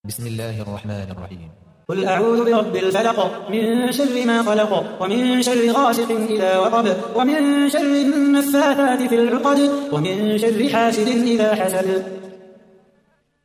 بسم الله الرحمن الرحيم. قل أعوذ برب الفلق من شر ما خلق ومن شر غاسق إذا وقب ومن شر النفاثات في العقد ومن شر حاسد إذا حسد.